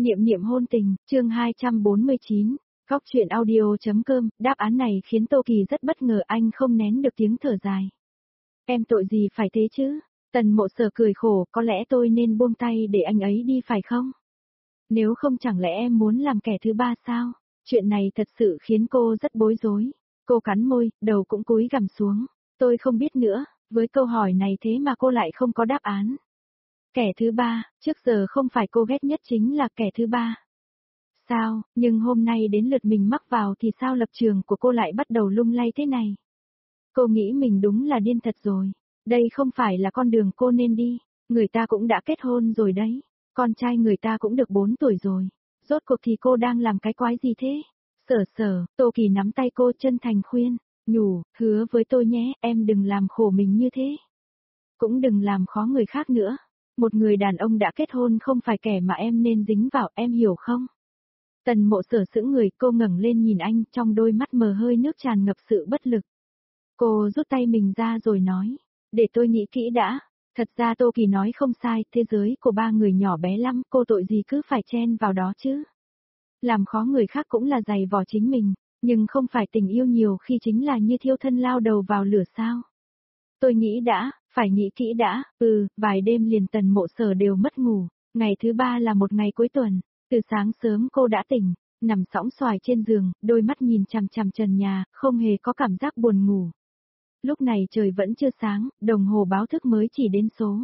Niệm niệm hôn tình, chương 249, Góc truyện audio.com, đáp án này khiến Tô Kỳ rất bất ngờ, anh không nén được tiếng thở dài. Em tội gì phải thế chứ? Tần Mộ Sở cười khổ, có lẽ tôi nên buông tay để anh ấy đi phải không? Nếu không chẳng lẽ em muốn làm kẻ thứ ba sao? Chuyện này thật sự khiến cô rất bối rối. Cô cắn môi, đầu cũng cúi gằm xuống. Tôi không biết nữa, với câu hỏi này thế mà cô lại không có đáp án. Kẻ thứ ba, trước giờ không phải cô ghét nhất chính là kẻ thứ ba. Sao, nhưng hôm nay đến lượt mình mắc vào thì sao lập trường của cô lại bắt đầu lung lay thế này? Cô nghĩ mình đúng là điên thật rồi. Đây không phải là con đường cô nên đi. Người ta cũng đã kết hôn rồi đấy. Con trai người ta cũng được 4 tuổi rồi. Rốt cuộc thì cô đang làm cái quái gì thế? Sở, Tô Kỳ nắm tay cô chân thành khuyên. Nhủ, hứa với tôi nhé, em đừng làm khổ mình như thế. Cũng đừng làm khó người khác nữa. Một người đàn ông đã kết hôn không phải kẻ mà em nên dính vào, em hiểu không? Tần Mộ Sở sững người, cô ngẩng lên nhìn anh, trong đôi mắt mờ hơi nước tràn ngập sự bất lực. Cô rút tay mình ra rồi nói, để tôi nghĩ kỹ đã. Thật ra Tô Kỳ nói không sai, thế giới của ba người nhỏ bé lắm, cô tội gì cứ phải chen vào đó chứ. Làm khó người khác cũng là giày vò chính mình, nhưng không phải tình yêu nhiều khi chính là như thiêu thân lao đầu vào lửa sao. Tôi nghĩ đã, phải nghĩ kỹ đã, vài đêm liền Tần Mộ Sở đều mất ngủ, ngày thứ ba là một ngày cuối tuần, từ sáng sớm cô đã tỉnh, nằm sõng xoài trên giường, đôi mắt nhìn chằm chằm trần nhà, không hề có cảm giác buồn ngủ. Lúc này trời vẫn chưa sáng, đồng hồ báo thức mới chỉ đến số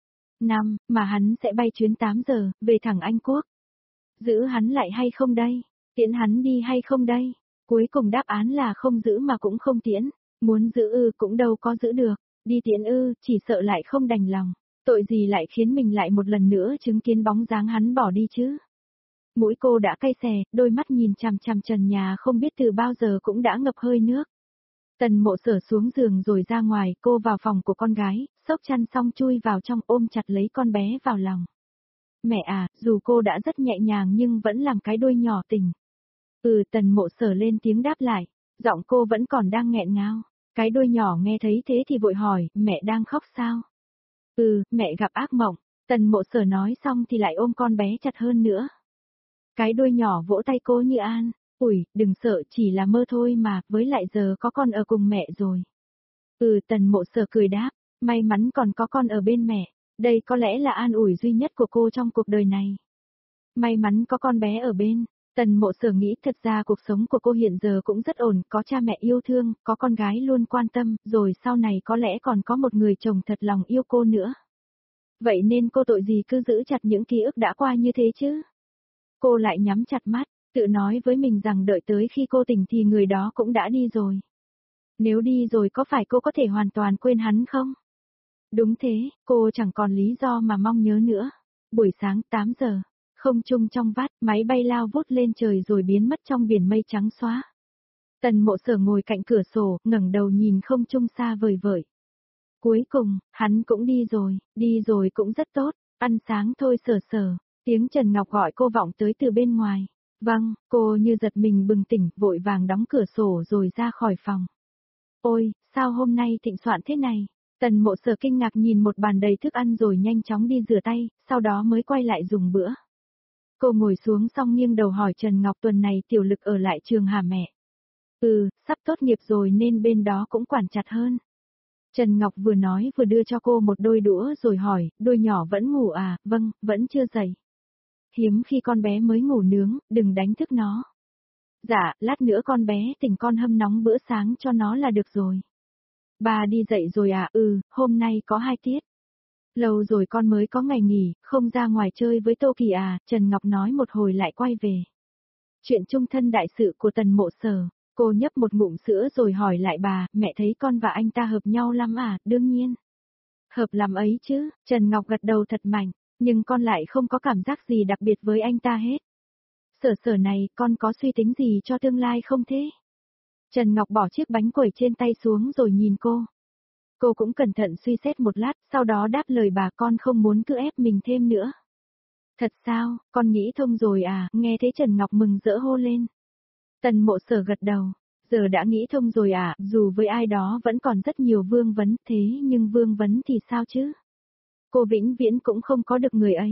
5, mà hắn sẽ bay chuyến 8 giờ, về thẳng Anh Quốc. Giữ hắn lại hay không đây? Tiễn hắn đi hay không đây? Cuối cùng đáp án là không giữ mà cũng không tiễn, muốn giữ cũng đâu có giữ được. Đi tiễn chỉ sợ lại không đành lòng. Tội gì lại khiến mình lại một lần nữa chứng kiến bóng dáng hắn bỏ đi chứ. Mũi cô đã cay xè, đôi mắt nhìn chằm chằm trần nhà không biết từ bao giờ cũng đã ngập hơi nước. Tần Mộ Sở xuống giường rồi ra ngoài, cô vào phòng của con gái, xốc chăn xong chui vào trong ôm chặt lấy con bé vào lòng. Mẹ à, dù cô đã rất nhẹ nhàng nhưng vẫn làm cái đuôi nhỏ tỉnh. Tần Mộ Sở lên tiếng đáp lại, giọng cô vẫn còn đang nghẹn ngào. Cái đuôi nhỏ nghe thấy thế thì vội hỏi, mẹ đang khóc sao? Mẹ gặp ác mộng. Tần Mộ Sở nói xong thì lại ôm con bé chặt hơn nữa. Cái đuôi nhỏ vỗ tay cô như an, đừng sợ, chỉ là mơ thôi mà, với lại giờ có con ở cùng mẹ rồi. Tần Mộ Sở cười đáp, may mắn còn có con ở bên mẹ, đây có lẽ là an ủi duy nhất của cô trong cuộc đời này. May mắn có con bé ở bên. Tần Mộ Sở nghĩ thật ra cuộc sống của cô hiện giờ cũng rất ổn, có cha mẹ yêu thương, có con gái luôn quan tâm, rồi sau này có lẽ còn có một người chồng thật lòng yêu cô nữa. Vậy nên cô tội gì cứ giữ chặt những ký ức đã qua như thế chứ? Cô lại nhắm chặt mắt, tự nói với mình rằng đợi tới khi cô tỉnh thì người đó cũng đã đi rồi. Nếu đi rồi có phải cô có thể hoàn toàn quên hắn không? Đúng thế, cô chẳng còn lý do mà mong nhớ nữa. Buổi sáng 8 giờ. Không trung trong vắt, máy bay lao vút lên trời rồi biến mất trong biển mây trắng xóa. Tần Mộ Sở ngồi cạnh cửa sổ, ngẩng đầu nhìn không trung xa vời vợi. Cuối cùng, hắn cũng đi rồi cũng rất tốt, ăn sáng thôi Sở. Tiếng Trần Ngọc gọi cô vọng tới từ bên ngoài. Vâng, cô như giật mình bừng tỉnh, vội vàng đóng cửa sổ rồi ra khỏi phòng. Ôi, sao hôm nay thịnh soạn thế này? Tần Mộ Sở kinh ngạc nhìn một bàn đầy thức ăn rồi nhanh chóng đi rửa tay, sau đó mới quay lại dùng bữa. Cô ngồi xuống xong nghiêng đầu hỏi Trần Ngọc tuần này Tiểu Lực ở lại trường hả mẹ? Sắp tốt nghiệp rồi nên bên đó cũng quản chặt hơn. Trần Ngọc vừa nói vừa đưa cho cô một đôi đũa rồi hỏi, đôi nhỏ vẫn ngủ à? Vâng, vẫn chưa dậy. Hiếm khi con bé mới ngủ nướng, đừng đánh thức nó. Dạ, lát nữa con bé tỉnh con hâm nóng bữa sáng cho nó là được rồi. Bà đi dậy rồi à? Hôm nay có 2 tiết. Lâu rồi con mới có ngày nghỉ, không ra ngoài chơi với Tô Kỳ à? Trần Ngọc nói một hồi lại quay về. Chuyện chung thân đại sự của Tần Mộ Sở, cô nhấp một ngụm sữa rồi hỏi lại bà, mẹ thấy con và anh ta hợp nhau lắm à? Đương nhiên. Hợp lắm ấy chứ, Trần Ngọc gật đầu thật mạnh, nhưng con lại không có cảm giác gì đặc biệt với anh ta hết. Sở này, con có suy tính gì cho tương lai không thế? Trần Ngọc bỏ chiếc bánh quẩy trên tay xuống rồi nhìn cô. Cô cũng cẩn thận suy xét một lát, sau đó đáp lời bà, con không muốn cứ ép mình thêm nữa. Thật sao, con nghĩ thông rồi à? Nghe thế Trần Ngọc mừng rỡ hô lên. Tần Mộ Sở gật đầu, giờ đã nghĩ thông rồi à? Dù với ai đó vẫn còn rất nhiều vương vấn, thế nhưng vương vấn thì sao chứ? Cô vĩnh viễn cũng không có được người ấy.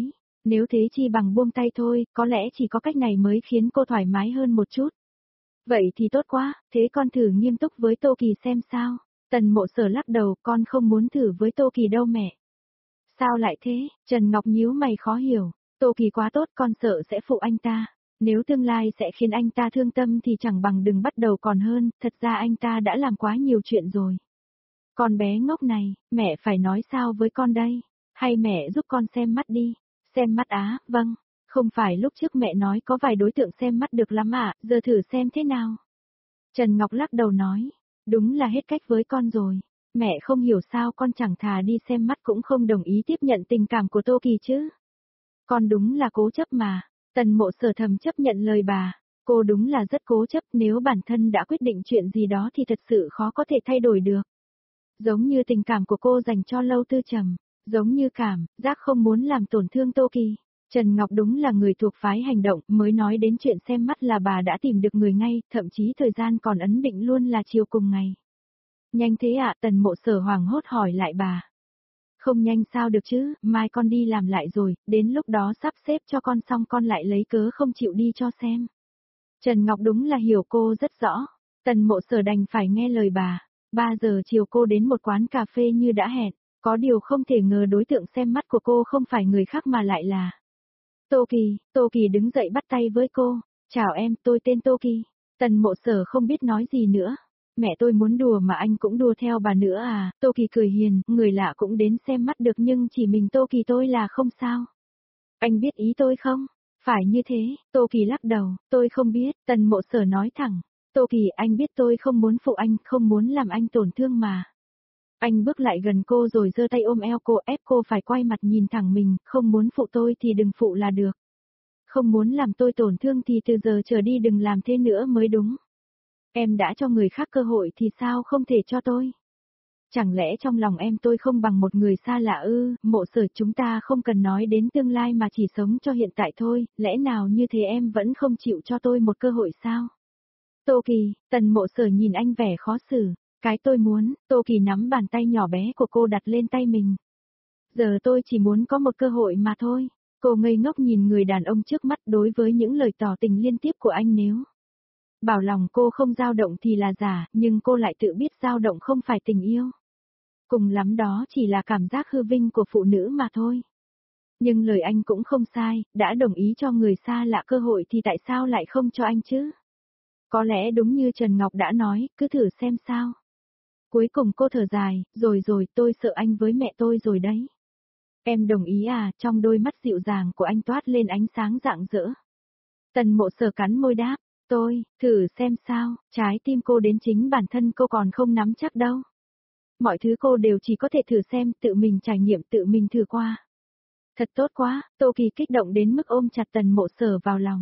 Nếu thế chi bằng buông tay thôi, có lẽ chỉ có cách này mới khiến cô thoải mái hơn một chút. Vậy thì tốt quá, thế con thử nghiêm túc với Tô Kỳ xem sao. Tần Mộ Sở lắc đầu, con không muốn thử với Tô Kỳ đâu mẹ. Sao lại thế? Trần Ngọc nhíu mày khó hiểu. Tô Kỳ quá tốt, con sợ sẽ phụ anh ta. Nếu tương lai sẽ khiến anh ta thương tâm thì chẳng bằng đừng bắt đầu còn hơn, thật ra anh ta đã làm quá nhiều chuyện rồi. Con bé ngốc này, mẹ phải nói sao với con đây? Hay mẹ giúp con xem mắt đi. Xem mắt á, vâng. Không phải lúc trước mẹ nói có vài đối tượng xem mắt được lắm ạ, giờ thử xem thế nào. Trần Ngọc lắc đầu nói, đúng là hết cách với con rồi. Mẹ không hiểu sao con chẳng thà đi xem mắt cũng không đồng ý tiếp nhận tình cảm của Tô Kỳ chứ. Con đúng là cố chấp mà. Tần Mộ Sở thầm chấp nhận lời bà. Cô đúng là rất cố chấp, nếu bản thân đã quyết định chuyện gì đó thì thật sự khó có thể thay đổi được. Giống như tình cảm của cô dành cho Lâu Tư Trầm, giống như cảm giác không muốn làm tổn thương Tô Kỳ. Trần Ngọc đúng là người thuộc phái hành động, mới nói đến chuyện xem mắt là bà đã tìm được người ngay, thậm chí thời gian còn ấn định luôn là chiều cùng ngày. Nhanh thế ạ, Tần Mộ Sở hoảng hốt hỏi lại bà. Không nhanh sao được chứ, mai con đi làm lại rồi, đến lúc đó sắp xếp cho con xong con lại lấy cớ không chịu đi cho xem. Trần Ngọc đúng là hiểu cô rất rõ. Tần Mộ Sở đành phải nghe lời bà. 3 giờ chiều cô đến một quán cà phê như đã hẹn, có điều không thể ngờ đối tượng xem mắt của cô không phải người khác mà lại là Tô Kỳ. Tô Kỳ đứng dậy bắt tay với cô. Chào em, tôi tên Tô Kỳ. Tần Mộ Sở không biết nói gì nữa. Mẹ tôi muốn đùa mà anh cũng đùa theo bà nữa à, Tô Kỳ cười hiền, người lạ cũng đến xem mắt được nhưng chỉ mình Tô Kỳ tôi là không sao. Anh biết ý tôi không? Phải như thế, Tô Kỳ lắc đầu, tôi không biết, Tần Mộ Sở nói thẳng. Tô Kỳ, anh biết tôi không muốn phụ anh, không muốn làm anh tổn thương mà. Anh bước lại gần cô rồi giơ tay ôm eo cô, ép cô phải quay mặt nhìn thẳng mình, không muốn phụ tôi thì đừng phụ là được. Không muốn làm tôi tổn thương thì từ giờ trở đi đừng làm thế nữa mới đúng. Em đã cho người khác cơ hội thì sao không thể cho tôi? Chẳng lẽ trong lòng em tôi không bằng một người xa lạ ư? Mộ Sở, chúng ta không cần nói đến tương lai mà chỉ sống cho hiện tại thôi, lẽ nào như thế em vẫn không chịu cho tôi một cơ hội sao? Tô Kỳ, Tần Mộ Sở nhìn anh vẻ khó xử, cái tôi muốn, Tô Kỳ nắm bàn tay nhỏ bé của cô đặt lên tay mình. Giờ tôi chỉ muốn có một cơ hội mà thôi. Cô ngây ngốc nhìn người đàn ông trước mắt đối với những lời tỏ tình liên tiếp của anh nếu bảo lòng cô không dao động thì là giả, nhưng cô lại tự biết dao động không phải tình yêu. Cùng lắm đó chỉ là cảm giác hư vinh của phụ nữ mà thôi. Nhưng lời anh cũng không sai, đã đồng ý cho người xa lạ cơ hội thì tại sao lại không cho anh chứ? Có lẽ đúng như Trần Ngọc đã nói, cứ thử xem sao. Cuối cùng cô thở dài, rồi tôi sợ anh với mẹ tôi rồi đấy. Em đồng ý à, trong đôi mắt dịu dàng của anh toát lên ánh sáng rạng rỡ. Tần Mộ Sở cắn môi đáp, thử xem sao, trái tim cô đến chính bản thân cô còn không nắm chắc đâu. Mọi thứ cô đều chỉ có thể thử xem, tự mình trải nghiệm, tự mình thử qua. Thật tốt quá, Tô Kỳ kích động đến mức ôm chặt Tần Mộ Sở vào lòng.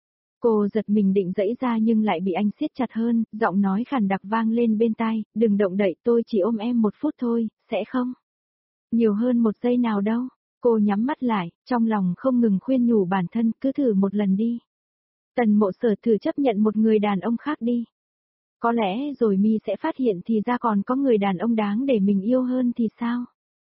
Cô giật mình định giãy ra nhưng lại bị anh siết chặt hơn, giọng nói khàn đặc vang lên bên tai, đừng động đậy, tôi chỉ ôm em 1 phút thôi, sẽ không? Nhiều hơn 1 giây nào đâu. Cô nhắm mắt lại, trong lòng không ngừng khuyên nhủ bản thân, cứ thử một lần đi. Tần Mộ Sở thử chấp nhận một người đàn ông khác đi. Có lẽ rồi mi sẽ phát hiện thì ra còn có người đàn ông đáng để mình yêu hơn thì sao?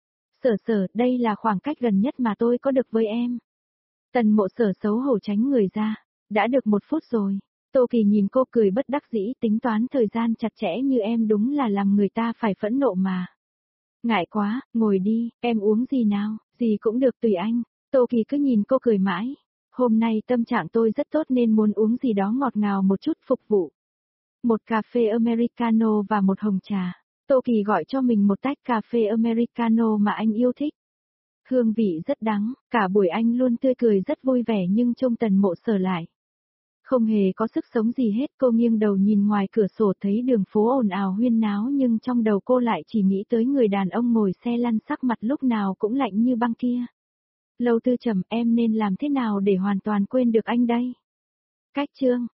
Sở, đây là khoảng cách gần nhất mà tôi có được với em. Tần Mộ Sở xấu hổ tránh người ra. Đã được 1 phút rồi. Tô Kỳ nhìn cô cười bất đắc dĩ, tính toán thời gian chặt chẽ như em đúng là làm người ta phải phẫn nộ mà. Ngại quá, ngồi đi, em uống gì nào, gì cũng được tùy anh. Tô Kỳ cứ nhìn cô cười mãi. Hôm nay tâm trạng tôi rất tốt nên muốn uống gì đó ngọt ngào một chút phục vụ. Một cà phê Americano và một hồng trà. Tô Kỳ gọi cho mình một tách cà phê Americano mà anh yêu thích. Hương vị rất đắng, cả buổi anh luôn tươi cười rất vui vẻ nhưng trông Tần Mộ Sở lại không hề có sức sống gì hết. Cô nghiêng đầu nhìn ngoài cửa sổ thấy đường phố ồn ào huyên náo nhưng trong đầu cô lại chỉ nghĩ tới người đàn ông ngồi xe lăn sắc mặt lúc nào cũng lạnh như băng kia. Lâu Tư Trầm, em nên làm thế nào để hoàn toàn quên được anh đây? Cách chương